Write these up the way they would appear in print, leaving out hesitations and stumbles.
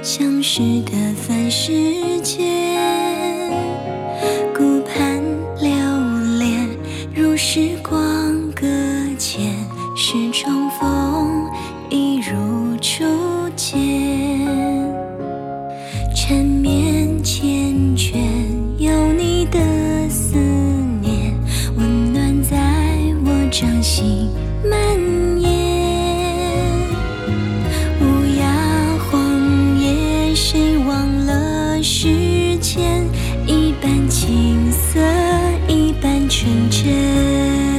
相识的凡世间，顾盼流连，如时光搁浅，是重逢，一如初见。缠绵缱绻，有你的思念，温暖在我掌心蔓延。无涯荒野，谁忘了时间？一半青涩，一半纯真。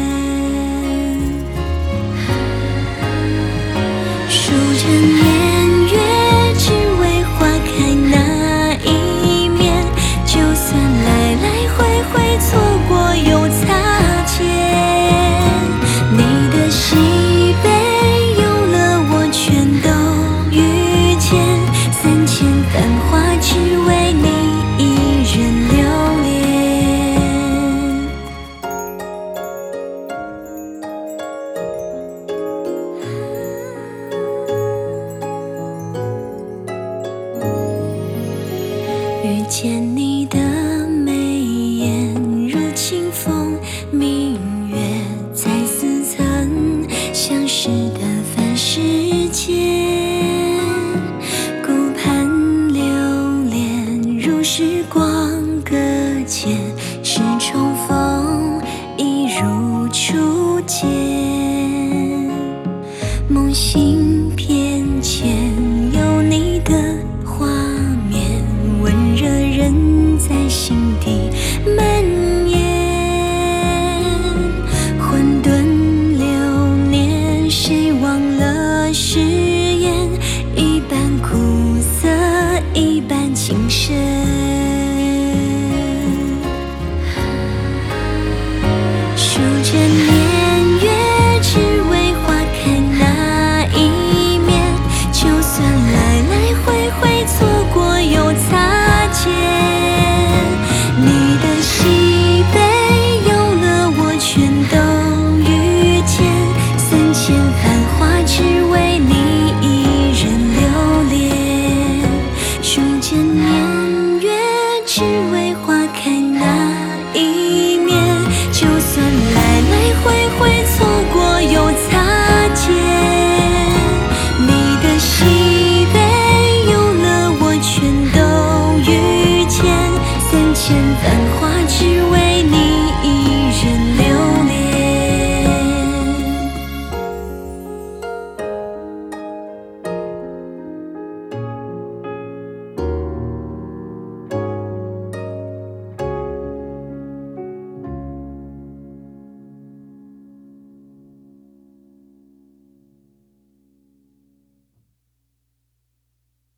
数着年月，只为花开那一面。就算来来回回，错过又擦肩，你的喜悲忧乐我全都遇见。3000繁华，只为你一人留恋。遇见你